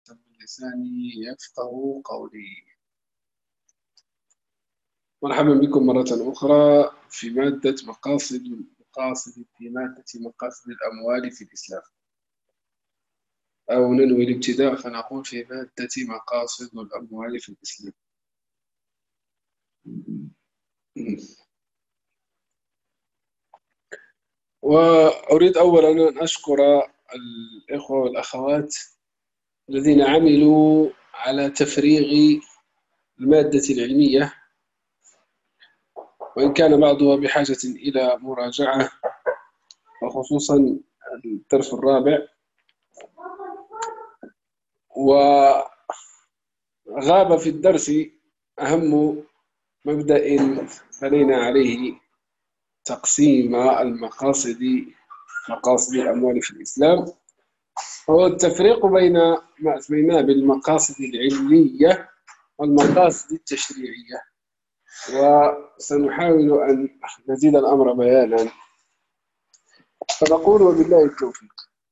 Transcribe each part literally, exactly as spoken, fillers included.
من لساني يفقه قولي. مرحبا بكم مرة أخرى في مادة مقاصد مقاصد في مادة مقاصد الأموال في الإسلام، أو ننوي الابتداء فنقول في مادة مقاصد الأموال في الإسلام. وأريد أولا أن أشكر الإخوة والأخوات الذين عملوا على تفريغ المادة العلمية، وإن كان بعضها بحاجة إلى مراجعة، وخصوصا الدرس الرابع. وغاب في الدرس أهم مبدأ بنينا عليه تقسيم المقاصد مقاصد الأموال في الإسلام، هو التفريق بين ما أسميناه بالمقاصد العلمية والمقاصد التشريعية، وسنحاول أن نزيد الأمر بيانا. فنقول وبالله التوفيق.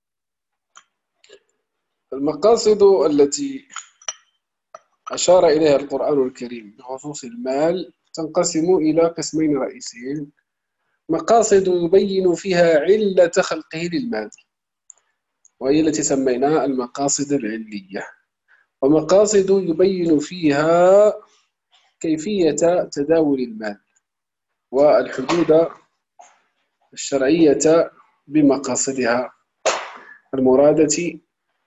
المقاصد التي أشار إليها القرآن الكريم بخصوص المال تنقسم إلى قسمين رئيسيين: مقاصد يبين فيها علة خلقه للمال، وهي التي سميناها المقاصد العلية، ومقاصد يبين فيها كيفية تداول المال والحدود الشرعية بمقاصدها المرادة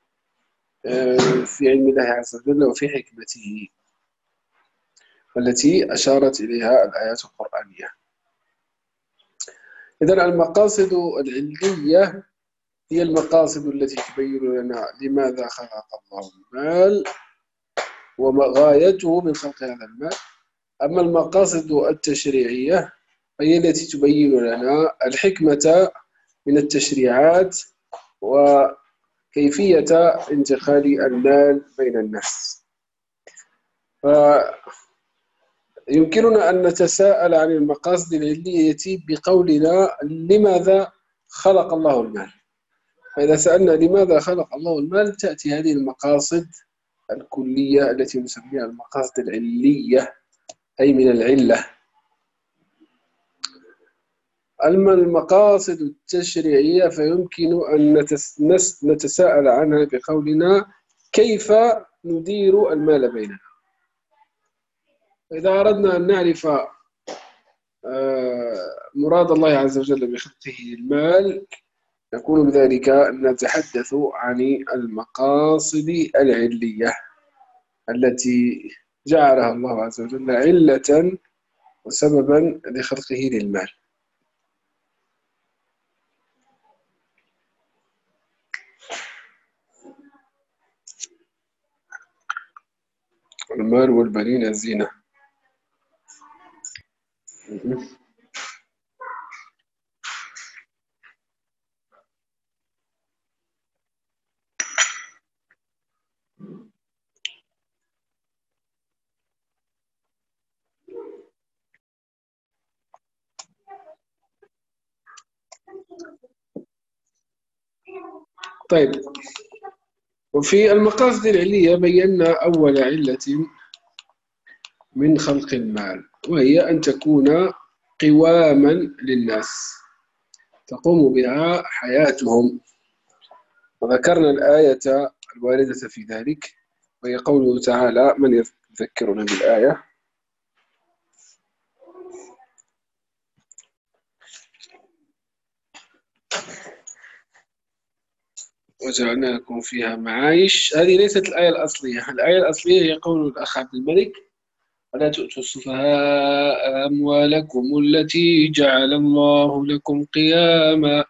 في علم الله عز وجل وفي حكمته والتي أشارت إليها الآيات القرآنية. إذن المقاصد العلمية هي المقاصد التي تبين لنا لماذا خلق الله المال وغايته من خلق هذا المال. أما المقاصد التشريعية فهي التي تبين لنا الحكمة من التشريعات وكيفية انتقال المال بين الناس. فيمكننا أن نتساءل عن المقاصد العلمية بقولنا لماذا خلق الله المال؟ فإذا سألنا لماذا خلق الله المال تأتي هذه المقاصد الكلية التي نسميها المقاصد العلية، أي من العلة. أما المقاصد التشريعية فيمكن أن نتساءل عنها بقولنا كيف ندير المال بيننا. إذا أردنا أن نعرف مراد الله عز وجل بخلقه المال نكون بذلك نتحدث عن المقاصد العلية التي جعلها الله عز وجل علة وسببا لخلقه للمال. المال والبنين زينة. طيب، وفي المقاصد العلية بينا أول علة من خلق المال، وهي أن تكون قواما للناس تقوم بها حياتهم. وذكرنا الآية الواردة في ذلك، وهي قوله تعالى: من يذكرنا بالآية؟ وجعلنا لكم فيها معايش. هذه ليست الآية الأصلية. الآية الأصلية هي قول الأخ عبد الملك: ولا تؤتوا السفهاء أموالكم التي جعل الله لكم قياما.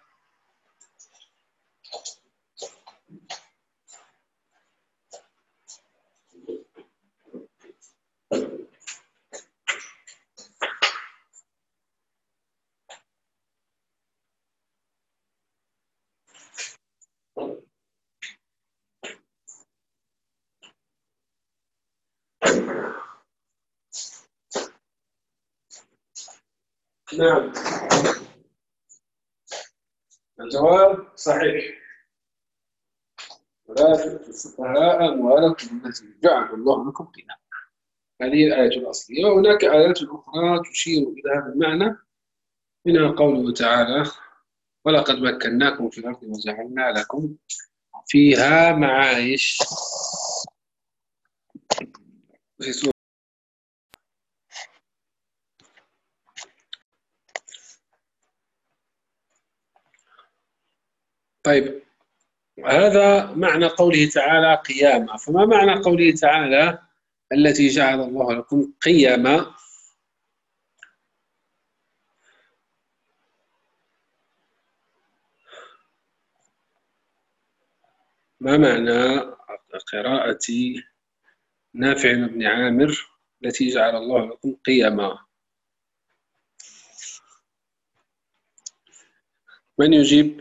نعم، الجواب صحيح. ولا تؤتوا السفهاء أموالكم التي جعل الله لكم قياما. هذه الآية الأصلية، وهناك آيات أخرى تشير إلى هذا المعنى، منها قوله تعالى: ولقد مكناكم في الأرض وجعلنا لكم فيها معايش. في سورة طيب، هذا معنى قوله تعالى قياما. فما معنى قوله تعالى التي جعل الله لكم قياما؟ ما معنى قراءة نافع بن عامر التي جعل الله لكم قياما؟ من يجيب؟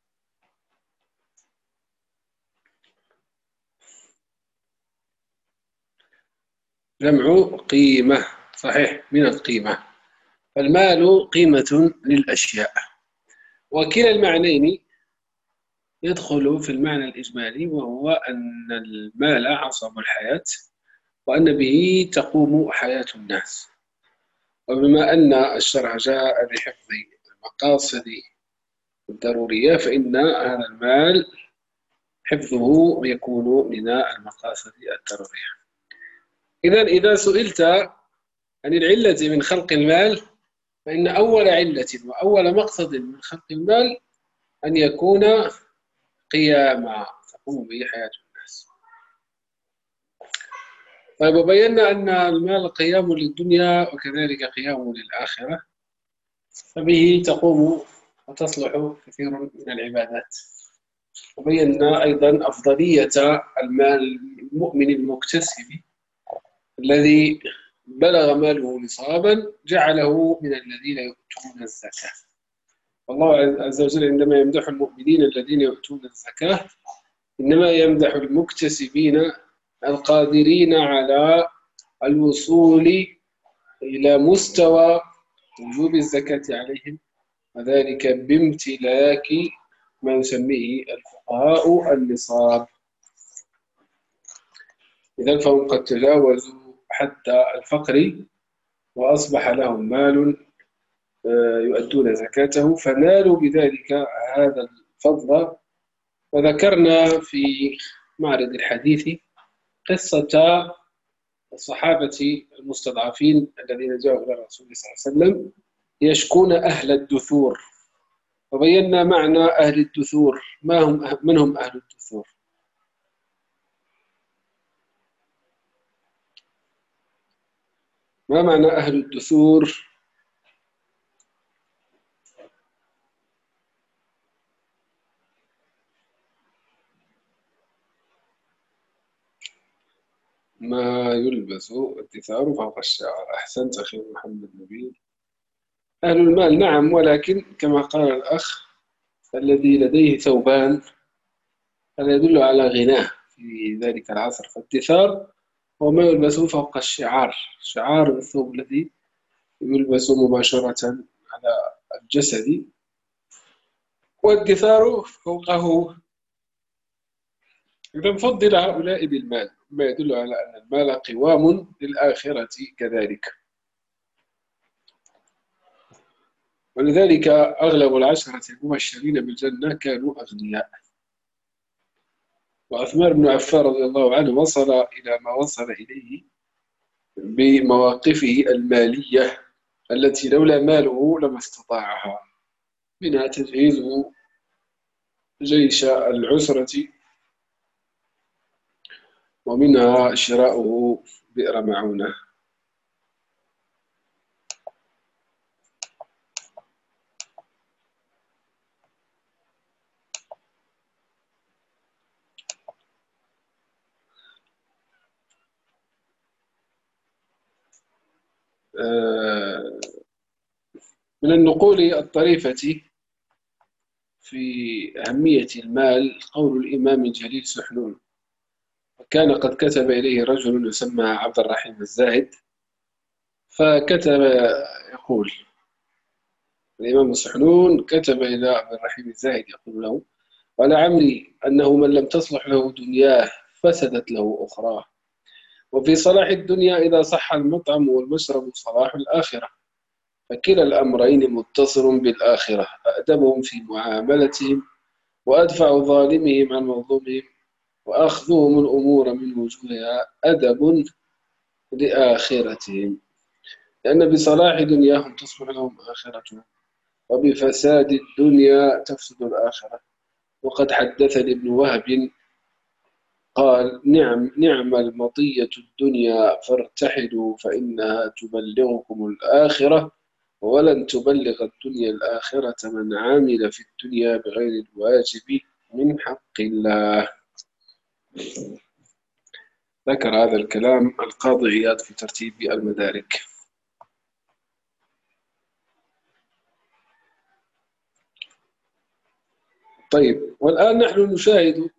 جمع قيمة، صحيح، من القيمة. المال قيمة للأشياء، وكلا المعنيين يدخل في المعنى الإجمالي، وهو أن المال عصب الحياة، وأن به تقوم حياة الناس. وبما أن الشرع جاء لحفظ المقاصد الضرورية، فإن هذا المال حفظه يكون من المقاصد الضرورية. إذن إذا سئلت عن العلة من خلق المال، فإن أول علة وأول مقصد من خلق المال أن يكون قياما تقوم به حياة الناس. طيب، وبينا أن المال قيام للدنيا وكذلك قيام للآخرة، فبه تقوم وتصلح كثير من العبادات. وبينا أيضا أفضلية المال المؤمن المكتسب الذي بلغ ماله نصابا، جعله من الذين يؤتون الزكاة. والله عز وجل عندما يمدح المؤمنين الذين يؤتون الزكاة، إنما يمدح المكتسبين القادرين على الوصول إلى مستوى وجوب الزكاة عليهم، وذلك بامتلاك ما يسميه الفقهاء النصاب. إذن فهم قد تجاوزوا حتى الفقر، وأصبح لهم مال يؤدون زكاته، فنالوا بذلك هذا الفضل. وذكرنا في معرض الحديث قصة الصحابة المستضعفين الذين جاءوا إلى الرسول صلى الله عليه وسلم يشكون أهل الدثور، وبينا معنى أهل الدثور. ما هم من هم أهل الدثور؟ ما معنى أهل الدثور؟ ما يلبس الدثار فوق الشعر. أحسنت أخي محمد نبيل. أهل المال، نعم، ولكن كما قال الأخ الذي لديه ثوبان، هذا يدل على غناه في ذلك العصر. فالدثار هو ما يلبس فوق الشعار، شعار الثوب الذي يلبس مباشرة على الجسد، والدثار فوقه. إذا فضل هؤلاء بالمال، ما يدل على أن المال قوام للآخرة كذلك. ولذلك أغلب العشرة المبشرين بالجنة كانوا أغنياء. وعثمان بن عفان رضي الله عنه وصل إلى ما وصل إليه بمواقفه المالية التي لولا ماله لما استطاعها، منها تجهيز جيش العسرة، ومنها شراؤه بئر معونة. من النقول الطريفة في أهمية المال قول الإمام الجليل سحنون، وكان قد كتب إليه رجل يسمى عبد الرحيم الزاهد، فكتب يقول الإمام سحنون كتب إلى عبد الرحيم الزاهد يقول له: ولعمري أنه من لم تصلح له دنياه فسدت له أخراه. وفي صلاح الدنيا إذا صح المطعم والمشرب صلاح الآخرة، فكلا الأمرين متصل بالآخرة، أأدبهم في معاملتهم وأدفع ظالمهم عن مظلومهم وأخذهم الأمور من وجوهها أدب لآخرتهم، لأن بصلاح دنياهم تصلح لهم آخرتهم، وبفساد الدنيا تفسد الآخرة. وقد حدثني ابن وهب قال: نعم نعم المطية الدنيا فارتحلوا فإنها تبلغكم الآخرة، ولن تبلغ الدنيا الآخرة من عامل في الدنيا بغير الواجب من حق الله. ذكر هذا الكلام القاضي عياض في ترتيب المدارك. طيب، والآن نحن نشاهد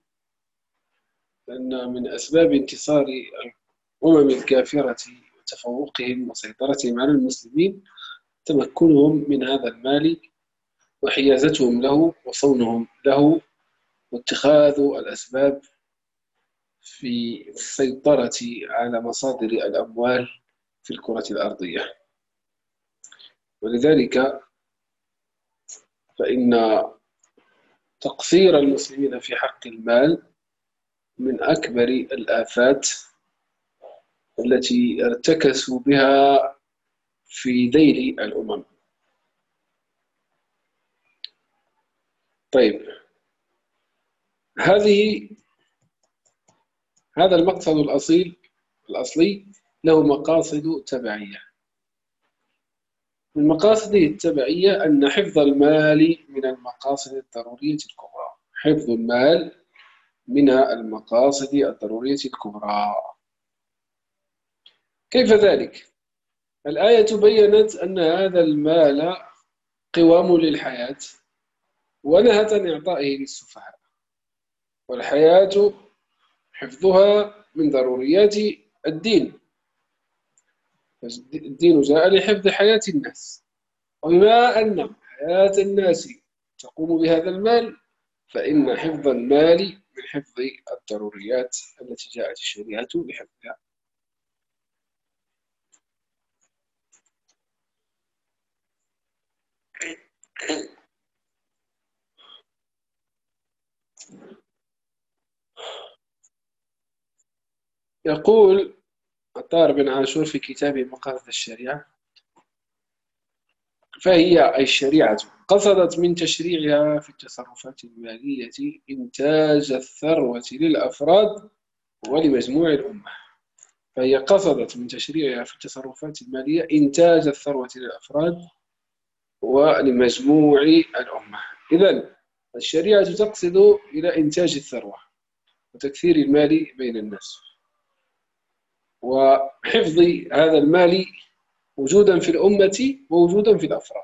أن من أسباب انتصار الأمم الكافرة وتفوقهم وسيطرتهم على المسلمين تمكنهم من هذا المال وحيازتهم له وصونهم له واتخاذ الأسباب في السيطرة على مصادر الأموال في الكرة الأرضية. ولذلك فإن تقصير المسلمين في حق المال من أكبر الآفات التي ارتكسوا بها في ذيل الأمم. طيب، هذه هذا المقصد الأصيل الأصلي له مقاصد تبعية. من مقاصده التبعية أن حفظ المال من المقاصد الضرورية الكبرى. حفظ المال من المقاصد الضرورية الكبرى. كيف ذلك؟ الآية بيّنت أن هذا المال قوام للحياة ونهت عن إعطائه للسفهاء، والحياة حفظها من ضروريات الدين. الدين جاء لحفظ حياة الناس، وبما أن حياة الناس تقوم بهذا المال فإن حفظ المال من حفظ الضروريات التي جاءت الشريعة لحفظها. يقول عطار بن عاشور في كتابه مقاصد الشريعة: فهي أي الشريعة قصدت من تشريعها في التصرفات المالية إنتاج الثروة للأفراد ولمجموع الأمة. فهي قصدت من تشريعها في التصرفات المالية إنتاج الثروة للأفراد ولمجموع الأمة. إذن الشريعة تقصد إلى إنتاج الثروة وتكثير المال بين الناس وحفظ هذا المال وجودا في الأمة ووجودا في الأفراد.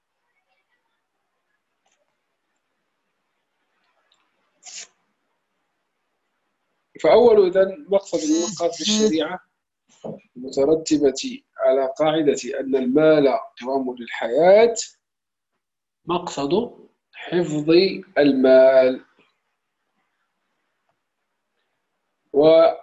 فأول إذن مقصد من مقاصد الشريعة المترتبة على قاعدة أن المال قوام للحياة مقصد حفظ المال. وبما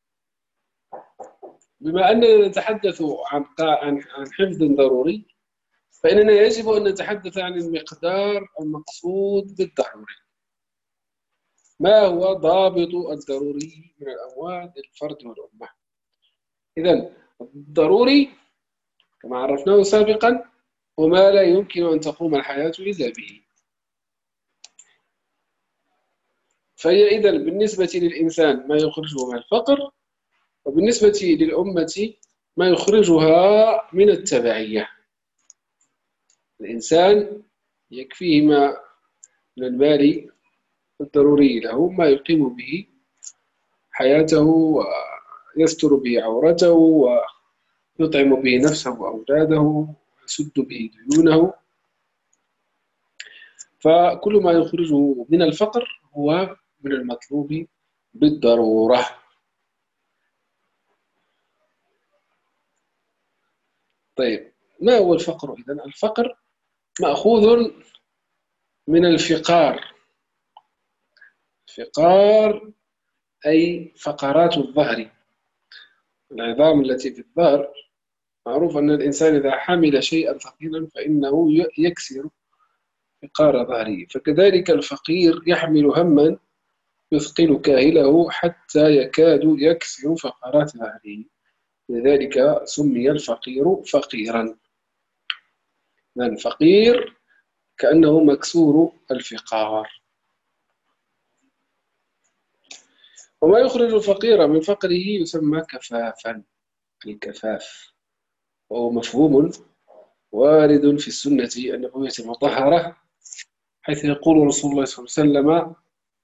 أننا نتحدث عن عن حفظ ضروري فإننا يجب أن نتحدث عن المقدار المقصود بالضروري. ما هو ضابط الضروري من الأموال للفرد والأمة؟ إذن الضروري كما عرفناه سابقا وما لا يمكن أن تقوم الحياة إلا به. فهي إذن بالنسبة للإنسان ما يخرجه من الفقر، وبالنسبة للأمة ما يخرجها من التبعية. الإنسان يكفيه ما من المال الضروري له ما يقيم به حياته ويستر به عورته ويطعم به نفسه وأولاده ويسد به ديونه. فكل ما يخرجه من الفقر هو من المطلوب بالضرورة. طيب، ما هو الفقر إذن؟ الفقر مأخوذ من الفقار، فقار أي فقرات الظهر، العظام التي في الظهر. معروف أن الإنسان إذا حمل شيئا ثقيلا فإنه يكسر فقار ظهره، فكذلك الفقير يحمل هما يثقل كاهله حتى يكاد يكسر فقرات ظهره، لذلك سمي الفقير فقيرا. الفقير كأنه مكسور الفقار. وما يخرج الفقير من فقره يسمى كفافا، الكفاف، وهو مفهوم وارد في السنة النبوية المطهرة، حيث يقول رسول الله صلى الله عليه وسلم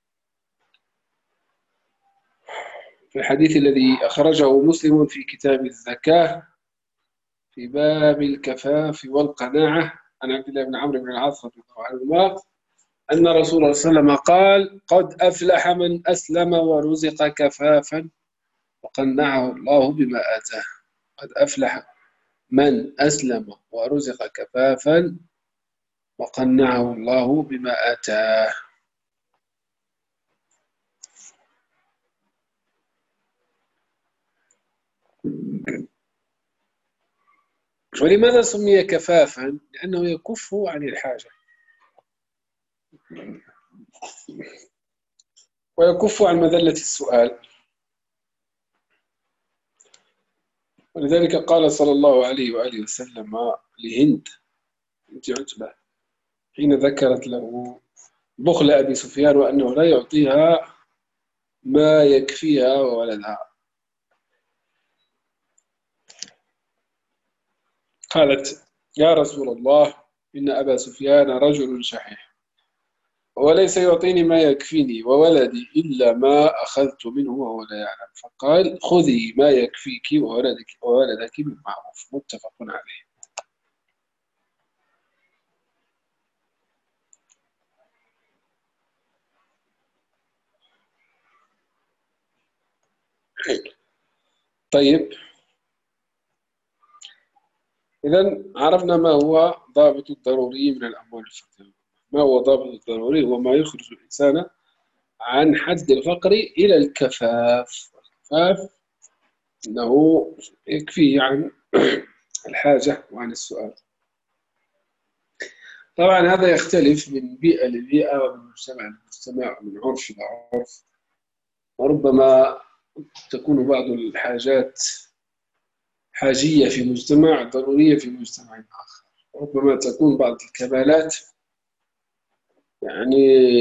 في الحديث الذي أخرجه مسلم في كتاب الزكاة في باب الكفاف والقناعة عن عبد الله بن عمرو بن العاص رضي الله عنهما أن رسول الله صلى الله عليه وسلم قال: قد أفلح من أسلم ورزق كفافا وقنعه الله بما آتاه. قد أفلح من أسلم ورزق كفافا وقنعه الله بما آتاه. ولماذا سمي كفافا؟ لأنه يكف عن الحاجة ويكف عن مذلة السؤال، ولذلك قال صلى الله عليه وآله وسلم لهند بنت عتبة حين ذكرت له بخل أبي سفيان وأنه لا يعطيها ما يكفيها وولدها، قالت: يا رسول الله، إن أبا سفيان رجل شحيح وليس يعطيني ما يكفيني وولدي إلا ما أخذت منه وهو لا يعلم. فقال: خذي ما يكفيك وولدك, وولدك بالمعروف. متفق عليه. طيب، إذن عرفنا ما هو ضابط الضروري من الأموال الفقيرة. ما هو ضابط الضروري؟ هو ما يخرج الإنسان عن حد الفقر إلى الكفاف. الكفاف أنه يكفيه عن الحاجة وعن السؤال. طبعا هذا يختلف من بيئة لبيئة ومن مجتمع لمجتمع ومن عرف إلى عرف، وربما تكون بعض الحاجات حاجية في مجتمع ضرورية في مجتمع آخر، ربما تكون بعض الكمالات يعني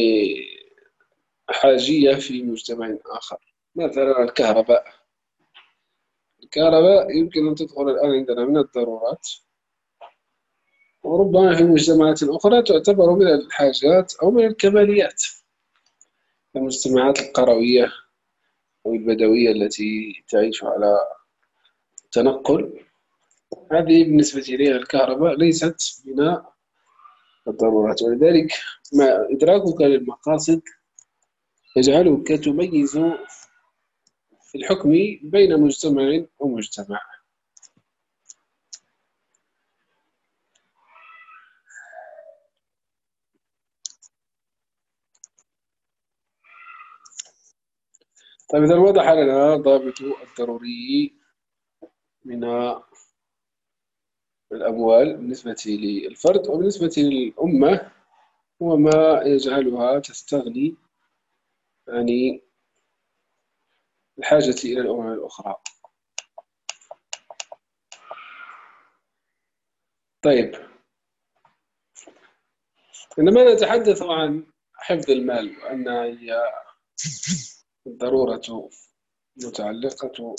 حاجية في مجتمع آخر. مثلا الكهرباء، الكهرباء يمكن أن تدخل الآن عندنا من الضرورات، وربما في مجتمعات أخرى تعتبر من الحاجات أو من الكماليات، المجتمعات القروية أو البدوية التي تعيش على تنقل، هذه بالنسبة إليها الكهرباء ليست من الضرورات. ولذلك ما إدراكك للمقاصد يجعلك تميز في الحكم بين مجتمع ومجتمع. طيب، إذا وضح لنا ضابط الضروري من الأموال بالنسبة للفرد وبالنسبة للأمة، هو ما يجعلها تستغني عن الحاجة إلى الأمم الأخرى. طيب، عندما نتحدث عن حفظ المال وأن هي الضرورة متعلقة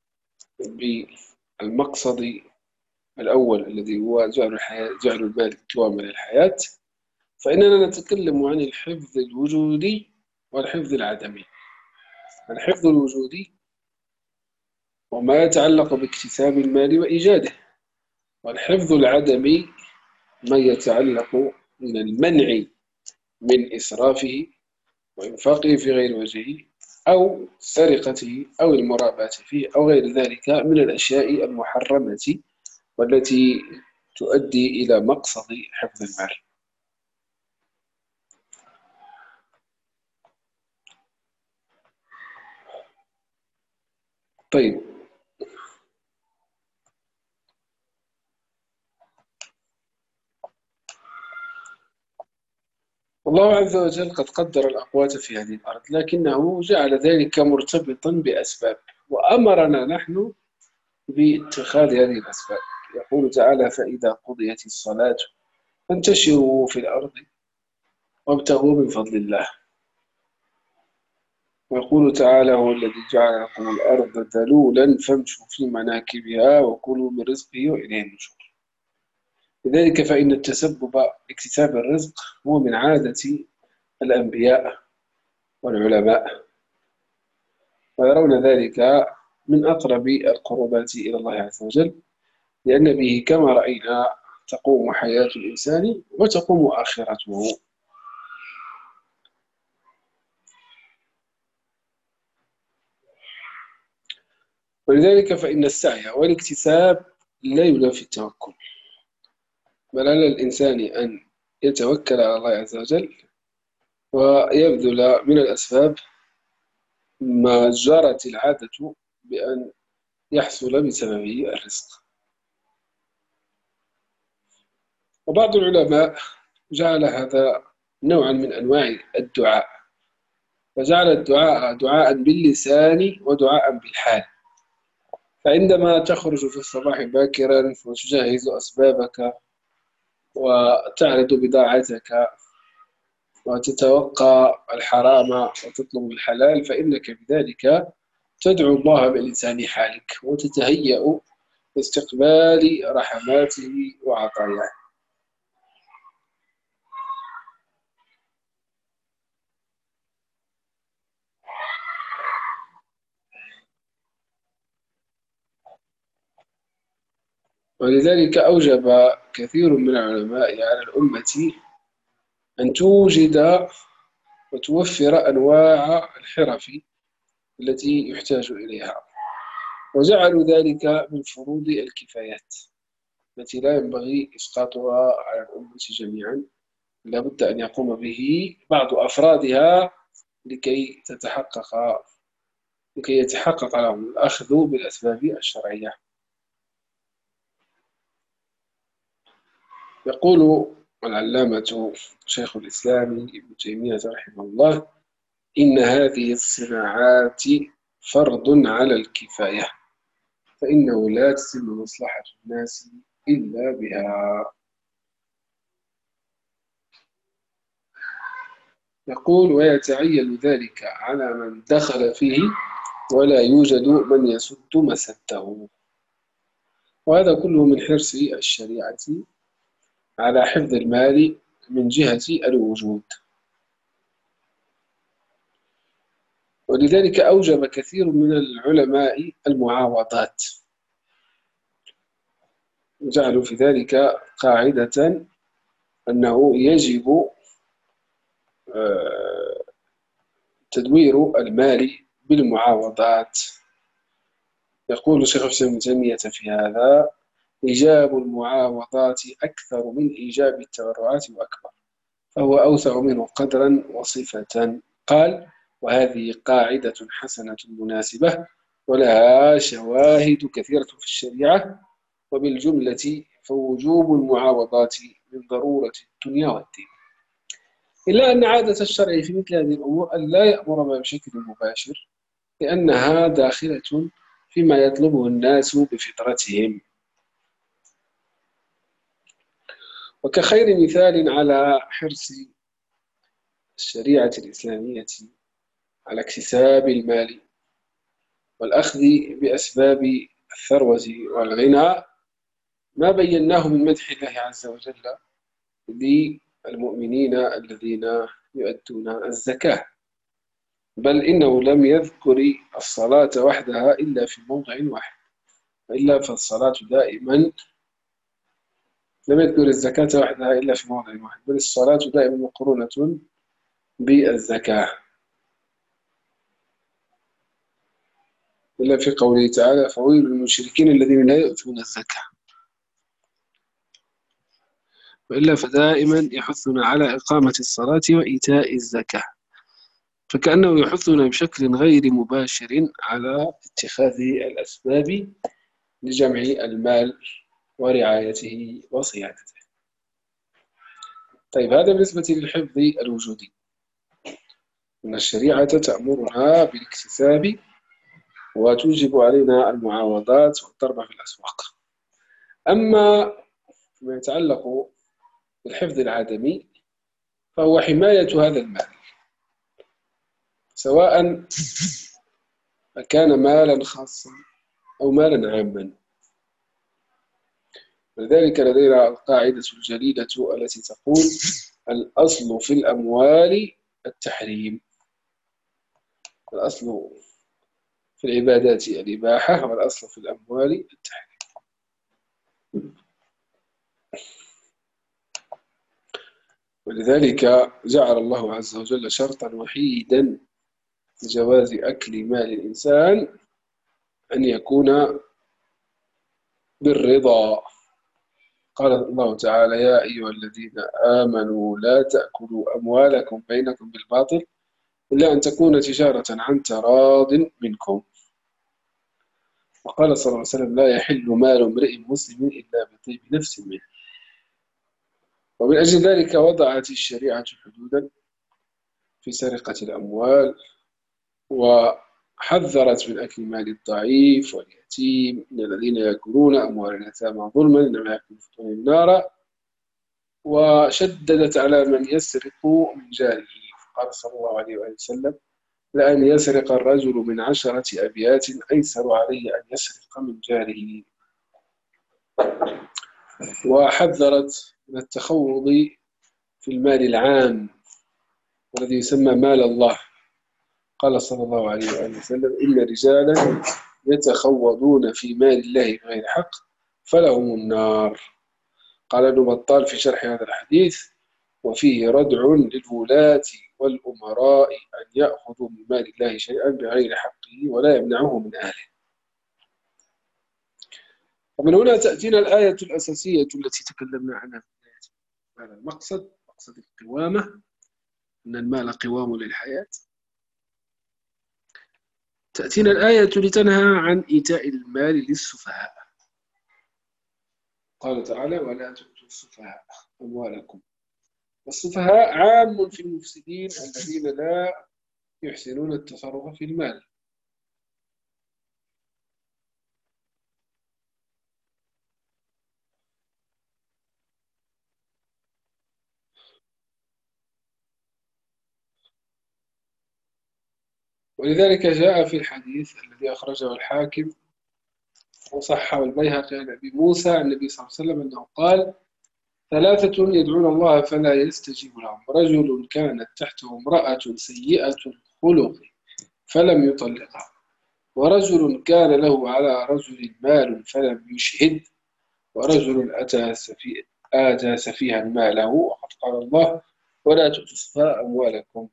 بالمقصد الأول الذي هو جعل الحياة جعل المال قوام للحياة، فإننا نتكلم عن الحفظ الوجودي والحفظ العدمي. الحفظ الوجودي وما يتعلق باكتساب المال وإيجاده، والحفظ العدمي ما يتعلق من المنع من إسرافه وإنفاقه في غير وجهه أو سرقته أو المراباة فيه أو غير ذلك من الأشياء المحرمة والتي تؤدي إلى مقصد حفظ المال. طيب، الله عز وجل قد قدر الأقوات في هذه الأرض، لكنه جعل ذلك مرتبطا بأسباب، وأمرنا نحن باتخاذ هذه الأسباب. يقول تعالى: فإذا قضيت الصلاة فانتشروا في الأرض وابتغوا من فضل الله. ويقول تعالى: هو الذي جعل لكم الأرض ذلولا فامشوا في مناكبها وكلوا من رزقه وإليه النشور. لذلك فإن التسبب اكتساب الرزق هو من عادة الأنبياء والعلماء، ويرون ذلك من أقرب القربات إلى الله عز وجل، لأن به كما رأينا تقوم حياة الإنسان وتقوم آخرته. ولذلك فإن السعي والاكتساب لا ينافي التوكل، بل على الإنسان أن يتوكل على الله عز وجل ويبذل من الأسباب ما جرت العادة بأن يحصل بسببه الرزق. وبعض العلماء جعل هذا نوعا من أنواع الدعاء، فجعل الدعاء دعاء باللسان ودعاء بالحال. فعندما تخرج في الصباح باكرا وتجهز أسبابك وتعرض بضاعتك وتتوقع الحرام وتطلب الحلال، فإنك بذلك تدعو الله بلسان حالك وتتهيأ لاستقبال رحماته وعطاياه. ولذلك أوجب كثير من العلماء على الأمة أن توجد وتوفر أنواع الحرف التي يحتاج إليها، وجعلوا ذلك من فروض الكفايات التي لا ينبغي إسقاطها على الأمة جميعا، لا بد أن يقوم به بعض أفرادها لكي تتحقق لكي يتحقق لهم الأخذ بالأسباب الشرعية. يقول العلامة شيخ الإسلام ابن تيمية رحمه الله: إن هذه الصناعات فرض على الكفاية، فإنه لا تتم مصلحة الناس إلا بها. يقول: ويتعين ذلك على من دخل فيه ولا يوجد من يسد مسده. وهذا كله من حرص الشريعة على حفظ المال من جهة الوجود. ولذلك أوجب كثير من العلماء المعاوضات، جعلوا في ذلك قاعدة أنه يجب تدوير المال بالمعاوضات. يقول شيخ الإسلام ابن تيمية في هذا: إيجاب المعاوضات أكثر من إيجاب التبرعات وأكبر، فهو أوسع منه قدرا وصفة. قال: وهذه قاعدة حسنة مناسبة ولها شواهد كثيرة في الشريعة، وبالجملة فوجوب المعاوضات من ضرورة الدنيا والدين. إلا أن عادة الشرع في مثل هذه الأمور أن لا يأمر بها بشكل مباشر، لأنها داخلة فيما يطلبه الناس بفطرتهم. وكخير مثال على حرص الشريعة الإسلامية على اكتساب المال والأخذ بأسباب الثروة والغنى ما بيناه من مدح الله عز وجل للمؤمنين الذين يؤدون الزكاة، بل إنه لم يذكر الصلاة وحدها إلا في موضع واحد، وإلا فالصلاة دائما لم يذكر الزكاة وحدها إلا في موضع واحد، بل الصلاة دائما مقرونة بالزكاة، إلا في قوله تعالى: فويل للمشركين الذين لا يؤتون الزكاة. وإلا فدائما يحثنا على إقامة الصلاة وإيتاء الزكاة. فكأنه يحثنا بشكل غير مباشر على اتخاذ الأسباب لجمع المال ورعايته وصيانته. طيب، هذا بالنسبة للحفظ الوجودي، أن الشريعة تأمرنا بالاكتساب وتوجب علينا المعاوضات والضرب في الأسواق. أما فيما يتعلق بالحفظ العدمي فهو حماية هذا المال، سواء كان مالا خاصا أو مالا عاما. لذلك لدينا القاعدة الجليلة التي تقول: الأصل في الأموال التحريم. الأصل في العبادات الإباحة، والأصل في الأموال التحريم. ولذلك جعل الله عز وجل شرطا وحيدا لجواز أكل مال الإنسان أن يكون بالرضا. قال الله تعالى: يا أيها الذين آمنوا لا تأكلوا أموالكم بينكم بالباطل إلا أن تكون تجارة عن تراض منكم. وقال صلى الله عليه وسلم: لا يحل مال امرئ مسلم إلا بطيب نفس منه. ومن أجل ذلك وضعت الشريعة حدودا في سرقة الأموال، وحذرت من أكل مال الضعيف واليتيم، إن الذين يأكلون أموال اليتامى ظلما إنما يأكلون في بطونهم النار، وشددت على من يسرق من جاره. قال صلى الله عليه وسلم: لأن يسرق الرجل من عشرة أبيات أيسر عليه أن يسرق من جاره. وحذرت من التخوض في المال العام والذي يسمى مال الله. قال صلى الله عليه وسلم: إن رجالا يتخوضون في مال الله بغير حق فلهم النار. قال ابن بطال في شرح هذا الحديث: وفيه ردع للولاة والأمراء أن يأخذوا من مال الله شيئا بغير حقه ولا يمنعه من أهله. ومن هنا تأتينا الآية الأساسية التي تكلمنا عنها في هذا المقصد، مقصد القوامة، أن المال قوام للحياة. تأتينا الآية لتنهى عن إيتاء المال للسفهاء. قال تعالى: ولا تؤتوا السفهاء أموالكم. والسفهاء عام في المفسدين الذين لا يحسنون التصرف في المال. ولذلك جاء في الحديث الذي أخرجه الحاكم وصححه البيهقي عن أبي موسى عن النبي صلى الله عليه وسلم أنه قال: ثلاثة يدعون الله فلا يستجيب لهم: رجل كانت تحته امرأة سيئة الخلق فلم يطلقها، ورجل كان له على رجل مال فلم يشهد، ورجل أتى سفيه آتى سفيها ماله. وقد قال الله: ولا تؤتوا السفهاء أموالكم.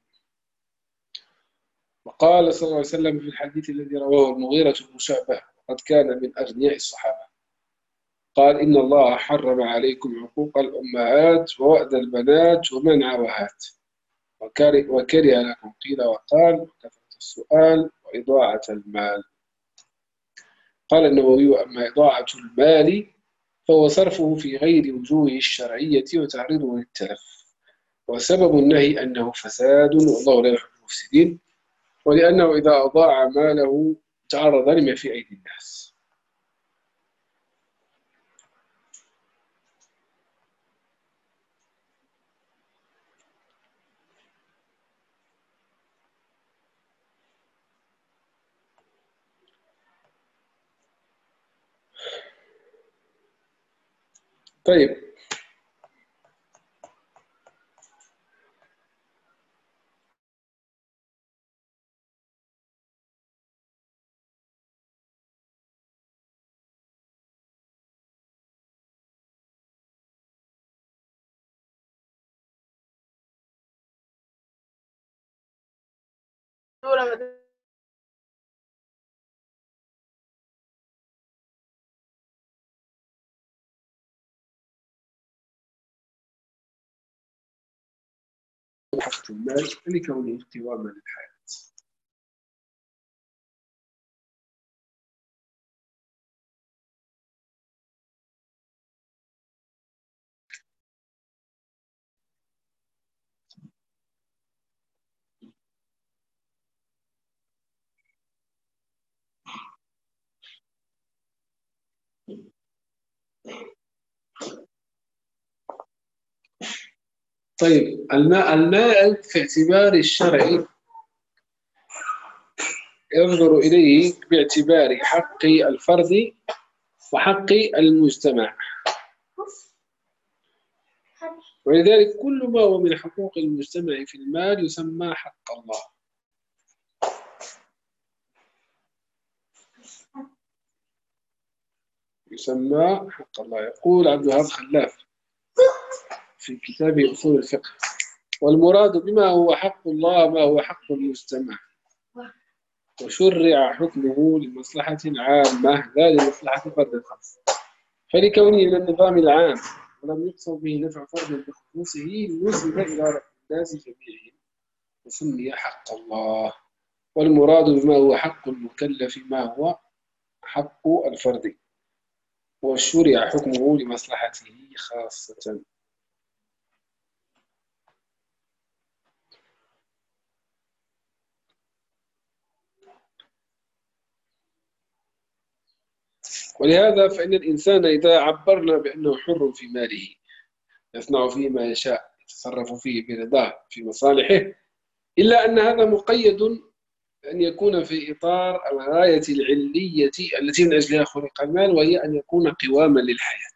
وقال صلى الله عليه وسلم في الحديث الذي رواه المغيرة بن شعبة وقد كان من أغنياء الصحابة، قال: إن الله حرم عليكم عقوق الأمهات ووأد البنات ومنع وهات، وكره لكم قيل وقال وكثرة السؤال وإضاعة المال. قال النووي: أما إضاعة المال فهو صرفه في غير وجوه الشرعية وتعريضه للتلف، وسبب النهي أنه فساد والله لا يحب المفسدين، ولأنه إذا أضاع ماله تعرض لما في أيدي الناس. طيب، حق المال لكونه قواما للحياة. طيب الماء الماء في اعتبار الشرع ينظر إليه باعتبار حق الفرد وحق المجتمع، ولذلك كل ما هو من حقوق المجتمع في المال يسمى حق الله. يسمى حق الله. يقول عبد الوهاب خلاف في كتابه أصول الفقه: والمراد بما هو حق الله ما هو حق المجتمع، وشرع حكمه لمصلحة عامة لا لمصلحة فرد خاص، فلكونه من النظام العام ولم يقصد به نفع فرد بخصوصه نسب إلى الناس جميعهم وسمي حق الله. والمراد بما هو حق المكلف ما هو حق الفرد، وشرع حكمه لمصلحته خاصة. ولهذا فإن الإنسان إذا عبرنا بأنه حر في ماله يصنع فيه ما يشاء يتصرف فيه برضاه في مصالحه، إلا أن هذا مقيد أن يكون في إطار الغاية العلية التي من أجلها خلق المال، وهي أن يكون قواما للحياة.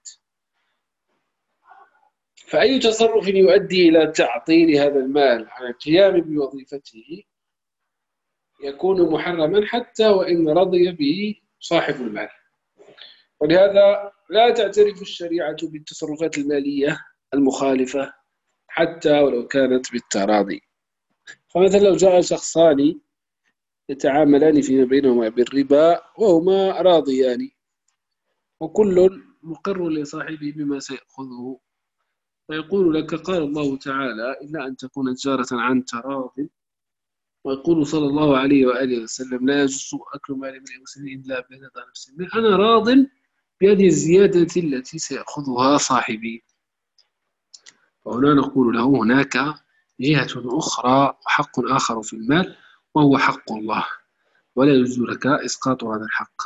فأي تصرف يؤدي إلى تعطيل هذا المال عن القيام بوظيفته يكون محرما حتى وإن رضي به صاحب المال. ولهذا لا تعترف الشريعة بالتصرفات المالية المخالفة حتى ولو كانت بالتراضي. فمثلا لو جاء شخصان يتعاملان فيما بينهما بالربا وهما راضيان وكل مقر لصاحبه بما سيأخذه، فيقول لك قال الله تعالى إلا أن تكون تجارة عن تراض، ويقول صلى الله عليه وآله وسلم لا يجوز أكل مال امرئ مسلم إلا برضا نفسه، أنا راض بهذه الزيادة التي سيأخذها صاحبي. وهنا نقول له هناك جهة أخرى وحق آخر في المال وهو حق الله، ولا يجوز لك إسقاط هذا الحق.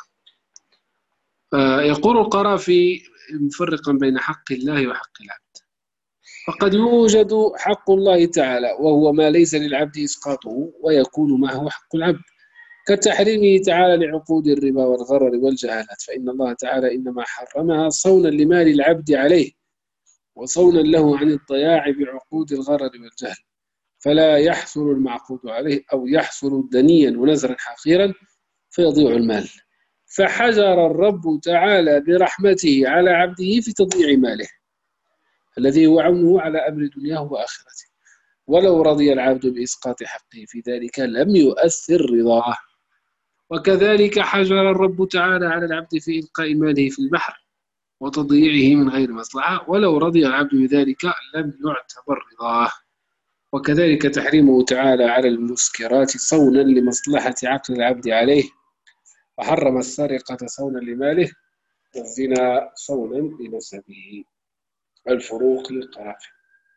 يقول القرافي مفرقا بين حق الله وحق العبد: فقد يوجد حق الله تعالى وهو ما ليس للعبد إسقاطه، ويكون ما هو حق العبد كتحريمه تعالى لعقود الربا والغرر والجهالات، فإن الله تعالى إنما حرمها صونا لمال العبد عليه وصونا له عن الضياع بعقود الغرر والجهل، فلا يحصل المعقود عليه أو يحصل دنيا ونزرا حقيرا فيضيع المال. فحجر الرب تعالى برحمته على عبده في تضييع ماله الذي هو عونه على أمر دنياه وآخرته، ولو رضي العبد بإسقاط حقه في ذلك لم يؤثر رضاه. وكذلك حجر الرب تعالى على العبد في إلقاء ماله في البحر وتضييعه من غير مصلحة، ولو رضي العبد بذلك لم يعتبر رضاه. وكذلك تحريمه تعالى على المسكرات صونا لمصلحة عقل العبد عليه، وحرم السرقة صونا لماله والزنا صونا لنسبه. الفروق للقرافي.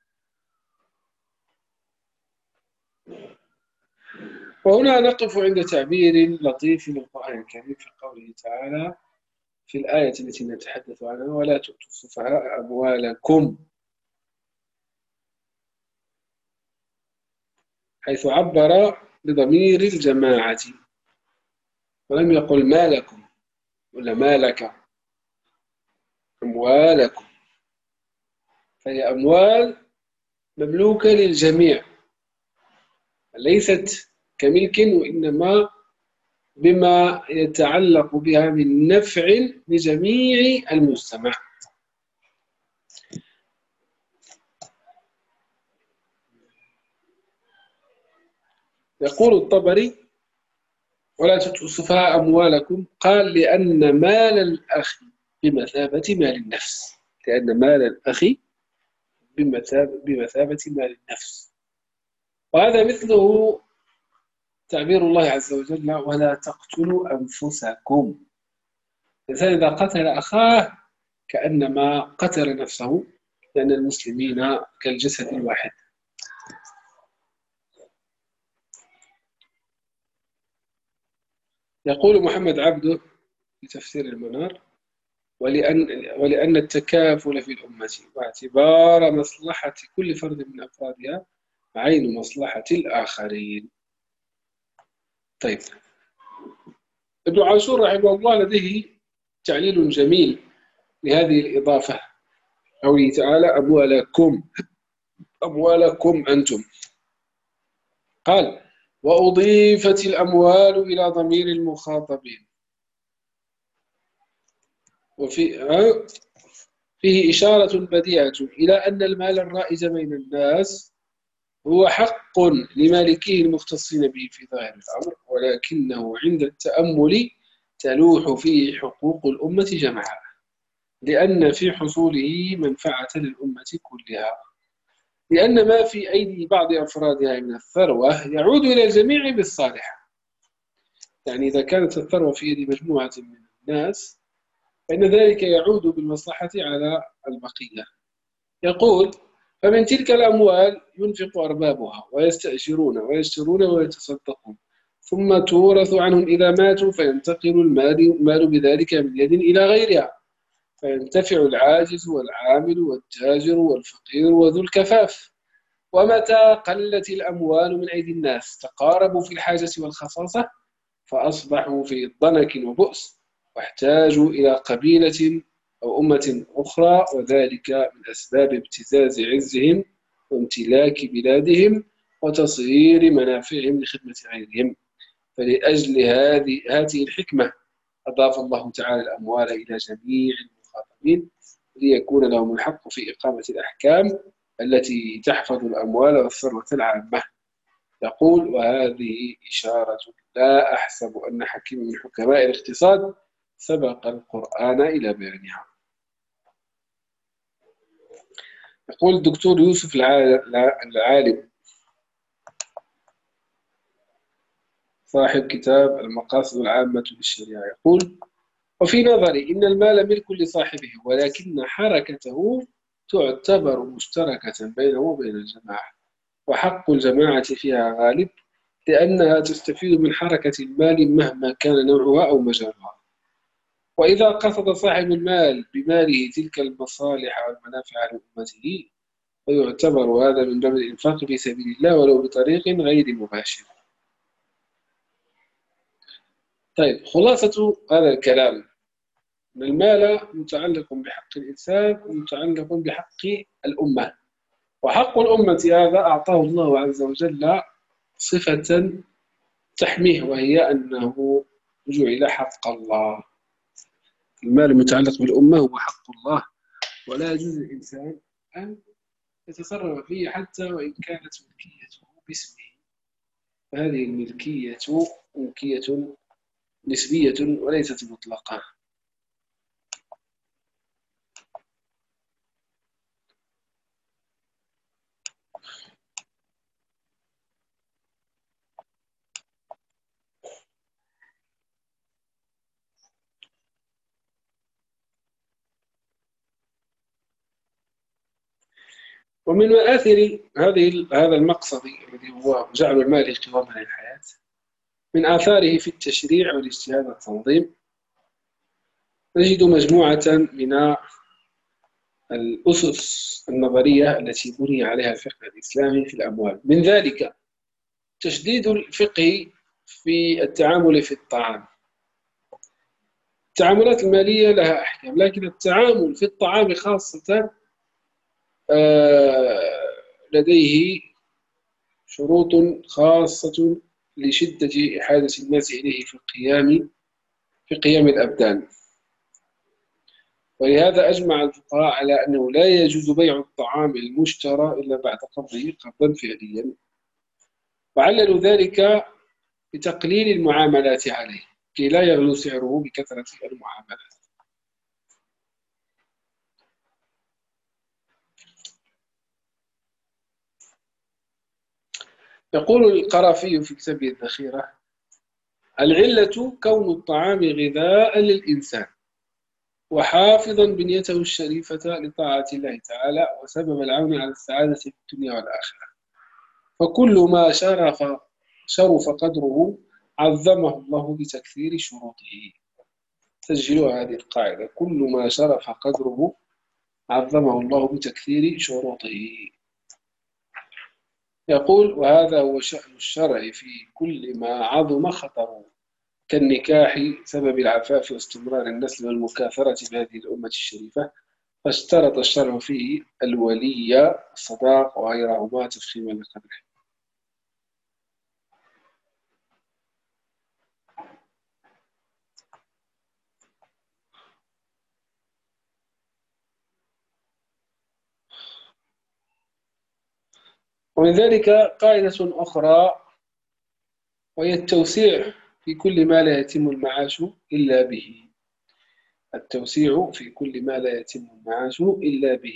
وهنا نقف عند تعبير لطيف من القرآن الكريم في قوله تعالى في الآية التي نتحدث عنها: ولا تؤتوا السفهاء أموالكم، حيث عبر بضمير الجماعة ولم يقل مالكم ولا مالك، أموالكم، فهي أموال مملوكة للجميع ليست كملك، وإنما بما يتعلق بها من نفع لجميع المجتمع. يقول الطبري: ولا تؤتوا السفهاء أموالكم، قال لأن مال الأخ بمثابة مال النفس، لأن مال الأخ بمثابة مال النفس. وهذا مثله تعبير الله عز وجل: ولا تقتلوا أنفسكم. الإنسان إذا قتل أخاه كأنما قتل نفسه، لأن المسلمين كالجسد الواحد. يقول محمد عبده في تفسير المنار: ولأن, ولأن التكافل في الأمة واعتبار مصلحة كل فرد من أفرادها عين مصلحة الآخرين. طيب، ابن عاشور رحمه الله لديه تعليل جميل لهذه الإضافة، قوله تعالى أموالكم أموالكم أنتم. قال وأضيفت الأموال إلى ضمير المخاطبين، وفي فيه إشارة بديعة إلى أن المال الرائج بين الناس هو حق لمالكيه المختصين به في ظاهر الأمر، ولكنه عند التأمل تلوح فيه حقوق الأمة جمعاء، لأن في حصوله منفعة للأمة كلها، لأن ما في أيدي بعض أفرادها من الثروة يعود إلى الجميع بالصالح. يعني إذا كانت الثروة في يد مجموعة من الناس فإن ذلك يعود بالمصلحة على البقية. يقول فمن تلك الأموال ينفق أربابها ويستأجرون ويشترون ويتصدقون، ثم تورث عنهم إذا ماتوا، فينتقل المال بذلك من يد إلى غيرها، فينتفع العاجز والعامل والتاجر والفقير وذو الكفاف. ومتى قلت الأموال من أيدي الناس تقاربوا في الحاجة والخصاصة، فأصبحوا في ضنك وبؤس، واحتاجوا إلى قبيلة أو أمة أخرى، وذلك من أسباب ابتزاز عزهم وامتلاك بلادهم وتصير منافعهم لخدمة غيرهم. فلأجل هذه هذه الحكمة أضاف الله تعالى الأموال إلى جميع المخاطبين، ليكون لهم الحق في إقامة الأحكام التي تحفظ الأموال والثروة العامة. يقول وهذه إشارة لا أحسب أن حكيم من حكماء الاقتصاد سبق القرآن إلى بيانها. يقول الدكتور يوسف العالم صاحب كتاب المقاصد العامة للشريعة، يقول وفي نظري إن المال ملك لصاحبه، ولكن حركته تعتبر مشتركة بينه وبين الجماعة، وحق الجماعة فيها غالب، لأنها تستفيد من حركة المال مهما كان نوعها أو مجالها. وإذا قصد صاحب المال بماله تلك المصالح والمنافع لأمته، فيعتبر هذا من باب الإنفاق في سبيل الله ولو بطريق غير مباشر. طيب، خلاصة هذا الكلام أن المال متعلق بحق الإنسان ومتعلق بحق الأمة، وحق الأمة هذا أعطاه الله عز وجل صفة تحميه، وهي أنه جعل حق الله. المال المتعلق بالأمة هو حق الله، ولا يجوز للإنسان أن يتصرف فيه حتى وإن كانت ملكيته باسمه، فهذه الملكية ملكية نسبية وليست مطلقة. ومن مآثر هذه هذا المقصد الذي هو جعل المال قواما للحياة، من آثاره في التشريع والاجتهاد والتنظيم، نجد مجموعة من الأسس النظرية التي بني عليها الفقه الإسلامي في الأموال. من ذلك تشديد الفقه في التعامل في الطعام. التعاملات المالية لها أحكام، لكن التعامل في الطعام خاصة لديه شروط خاصة لشدة حاجة الناس إليه في القيام في قيام الأبدان. ولهذا أجمع الفقهاء على أنه لا يجوز بيع الطعام المشترى إلا بعد قبضه قبضا فعليا، وعللوا ذلك بتقليل المعاملات عليه كي لا يغلو سعره بكثرة المعاملات. يقول القرافي في كتابه الذخيرة العلة كون الطعام غذاء للإنسان وحافظا بنيته الشريفة لطاعة الله تعالى، وسبب العون على السعادة في الدنيا والآخرة، فكل ما شرف شرف قدره عظمه الله بتكثير شروطه. سجلوا هذه القاعدة: كل ما شرف قدره عظمه الله بتكثير شروطه. يقول: وهذا هو شأن الشرع في كل ما عظم خطره، كالنكاح سبب العفاف واستمرار النسل والمكاثرة بهذه الأمة الشريفة، فاشترط الشرع فيه الولي، الصداق وغيرهما تفخيما لقدره. ومن ذلك قاعدة أخرى، وهي التوسيع في كل ما لا يتم المعاش إلا به. التوسيع في كل ما لا يتم المعاش إلا به.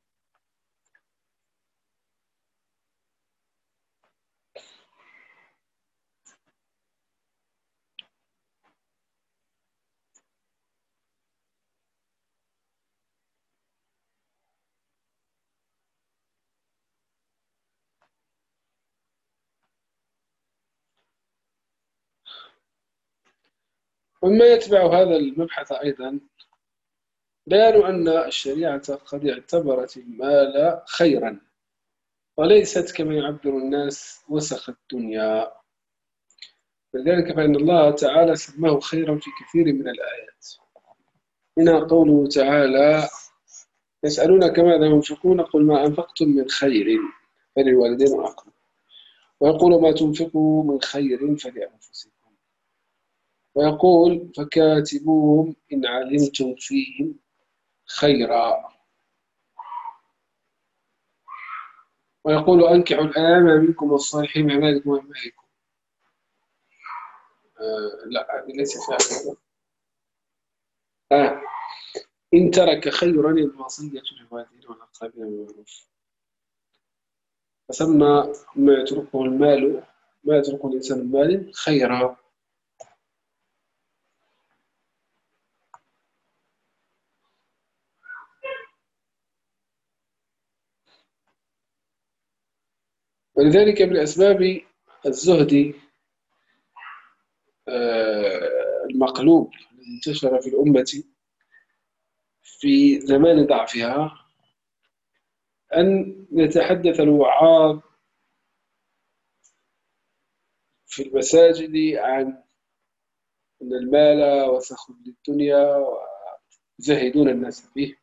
ومما يتبع هذا المبحث أيضا بيان أن الشريعة قد اعتبرت المال خيرا، وليست كما يعبر الناس وسخ الدنيا. ولذلك فإن الله تعالى سماه خيرا في كثير من الآيات، منها قوله تعالى: يسألونك ماذا ينفقون قل ما أنفقتم من خير فللوالدين والأقربين، ويقول ما تنفقوا من خير فلأنفسكم، ويقول فكاتبوهم إن علمتم فيهم خيرا، ويقول أنكحوا الأيام منكم والصالحين من عبادكم وإمائكم. آه لا، هذه ليس فيها. آه إن ترك خيرا الوصية للوالدين والأقربين بالمعروف، فسمى ما يتركه المال، ما يتركه الإنسان المال خيرا. ولذلك من أسباب الزهد آه المقلوب الذي انتشر في الأمة في زمان ضعفها، أن يتحدث الوعاظ في المساجد عن أن المال وسخ للدنيا ويزهدون الناس فيه.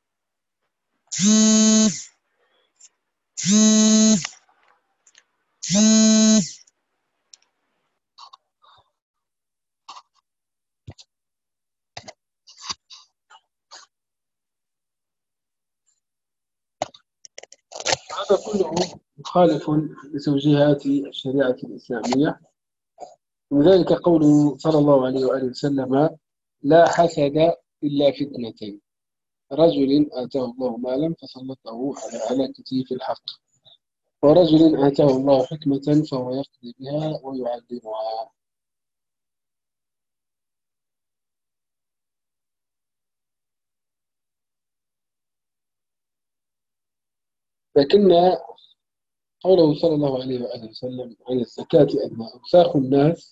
هذا كله مخالف لتوجيهات الشريعة الإسلامية. من ذلك قوله صلى الله عليه وآله وسلم: لا حسد إلا في اثنتين، رجل آتاه الله مالا فسلطه على هلاكته في الحق، ورجل آتاه الله حكمة فهو يقضي بها ويعلمها. لكن قوله صلى الله عليه وآله وسلم عن الزكاة أنها أوساخ الناس،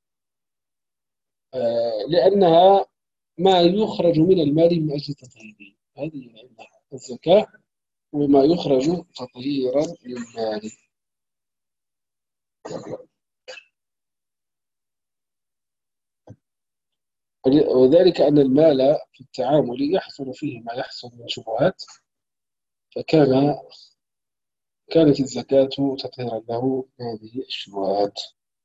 آه لأنها ما يخرج من المال من أجل تطهيره، هذه الزكاة وما يخرج تطهيرا للمال. وذلك أن المال في التعامل يحصل فيه ما يحصل من شبهات، فكان كانت الزكاة تطهيرا له هذه الشبهات.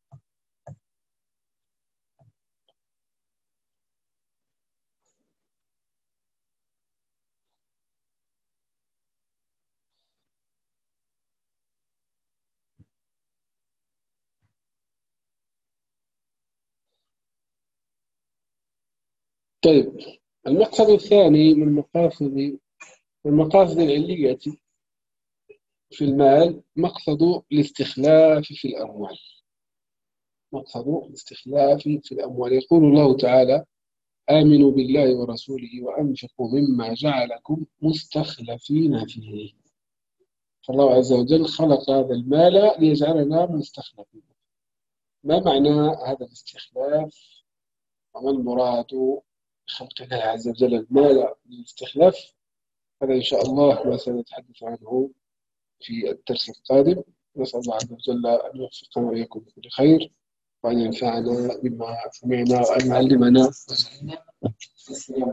طيب، المقصد الثاني من مقاصد من المقاصد العلية في المال مقصد الاستخلاف في الأموال. مقصد الاستخلاف في الأموال. يقول الله تعالى: آمنوا بالله ورسوله وأنفقوا مما جعلكم مستخلفين فيه. فالله عز وجل خلق هذا المال ليجعلنا مستخلفين. ما معنى هذا الاستخلاف وما المراد خلق الله عز وجل المال للاستخلاف، هذا إن شاء الله ما سنتحدث عنه في الدرس القادم. نسأل الله عز وجل أن يوفقنا وإياكم بكل خير، وأن ينفعنا بما سمعنا وأن يعلمنا. السلام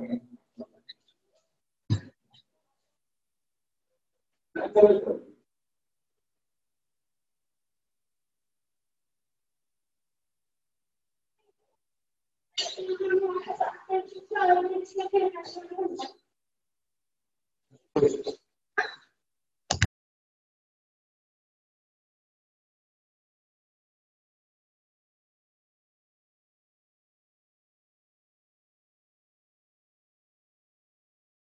عليكم.